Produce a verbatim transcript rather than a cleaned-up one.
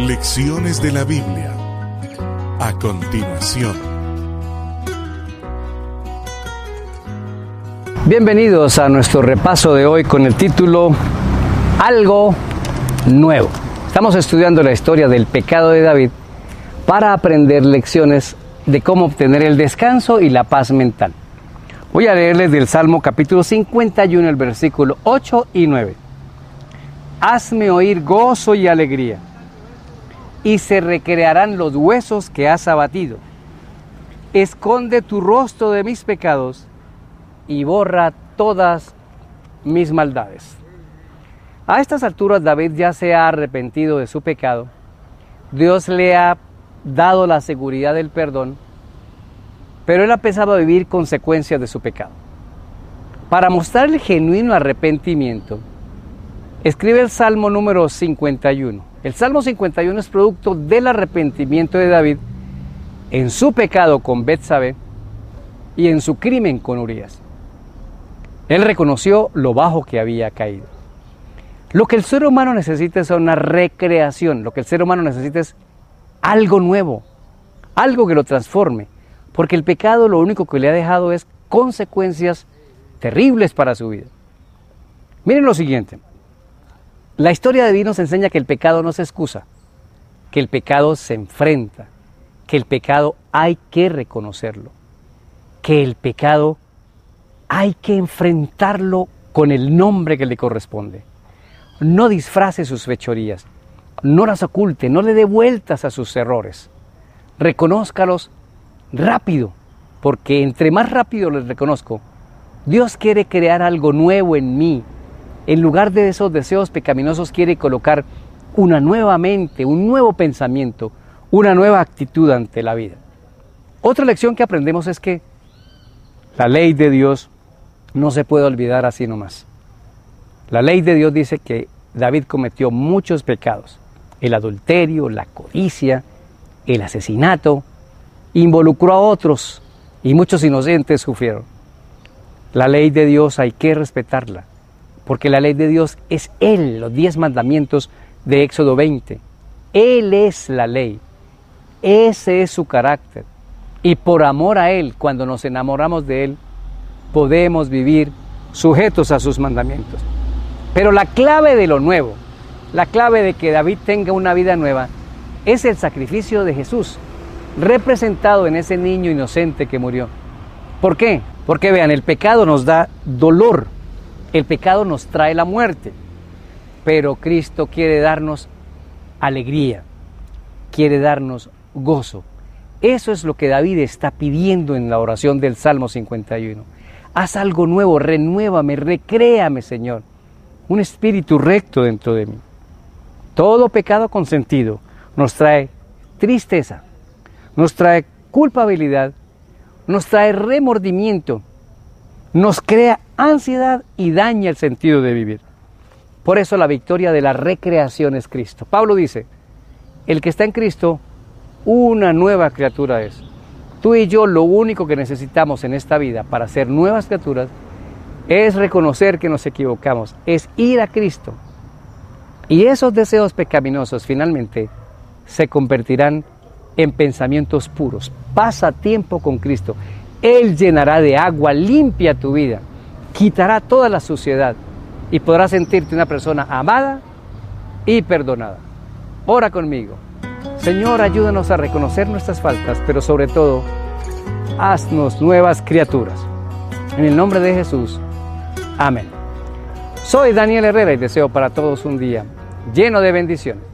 Lecciones de la Biblia. A continuación. Bienvenidos a nuestro repaso de hoy con el título Algo Nuevo. Estamos estudiando la historia del pecado de David para aprender lecciones de cómo obtener el descanso y la paz mental. Voy a leerles del Salmo capítulo cincuenta y uno, el versículo ocho y nueve. Hazme oír gozo y alegría, y se recrearán los huesos que has abatido. Esconde tu rostro de mis pecados y borra todas mis maldades. A estas alturas David ya se ha arrepentido de su pecado. Dios le ha dado la seguridad del perdón, pero él ha empezado a vivir consecuencias de su pecado. Para mostrar el genuino arrepentimiento, escribe el Salmo número cincuenta y uno. El Salmo cincuenta y uno es producto del arrepentimiento de David en su pecado con Betsabé y en su crimen con Urías. Él reconoció lo bajo que había caído. Lo que el ser humano necesita es una recreación. Lo que el ser humano necesita es algo nuevo, algo que lo transforme. Porque el pecado lo único que le ha dejado es consecuencias terribles para su vida. Miren lo siguiente. La historia de David nos enseña que el pecado no se excusa, que el pecado se enfrenta, que el pecado hay que reconocerlo, que el pecado hay que enfrentarlo con el nombre que le corresponde. No disfrace sus fechorías, no las oculte, no le dé vueltas a sus errores. Reconózcalos rápido, porque entre más rápido les reconozco, Dios quiere crear algo nuevo en mí. En lugar de esos deseos pecaminosos quiere colocar una nueva mente, un nuevo pensamiento, una nueva actitud ante la vida. Otra lección que aprendemos es que la ley de Dios no se puede olvidar así nomás. La ley de Dios dice que David cometió muchos pecados: el adulterio, la codicia, el asesinato, involucró a otros y muchos inocentes sufrieron. La ley de Dios hay que respetarla, porque la ley de Dios es Él, los diez mandamientos de Éxodo veinte. Él es la ley, ese es su carácter. Y por amor a Él, cuando nos enamoramos de Él, podemos vivir sujetos a sus mandamientos. Pero la clave de lo nuevo, la clave de que David tenga una vida nueva, es el sacrificio de Jesús, representado en ese niño inocente que murió. ¿Por qué? Porque vean, el pecado nos da dolor, el pecado nos trae la muerte, pero Cristo quiere darnos alegría, quiere darnos gozo. Eso es lo que David está pidiendo en la oración del Salmo cincuenta y uno. Haz algo nuevo, renuévame, recréame, Señor, un espíritu recto dentro de mí. Todo pecado consentido nos trae tristeza, nos trae culpabilidad, nos trae remordimiento, nos crea ansiedad y daña el sentido de vivir. Por eso la victoria de la recreación es Cristo. Pablo dice, el que está en Cristo, una nueva criatura es. Tú y yo lo único que necesitamos en esta vida para ser nuevas criaturas es reconocer que nos equivocamos, es ir a Cristo. Y esos deseos pecaminosos finalmente se convertirán en pensamientos puros. Pasa tiempo con Cristo. Él llenará de agua limpia tu vida, quitará toda la suciedad y podrás sentirte una persona amada y perdonada. Ora conmigo. Señor, ayúdanos a reconocer nuestras faltas, pero sobre todo, haznos nuevas criaturas. En el nombre de Jesús. Amén. Soy Daniel Herrera y deseo para todos un día lleno de bendiciones.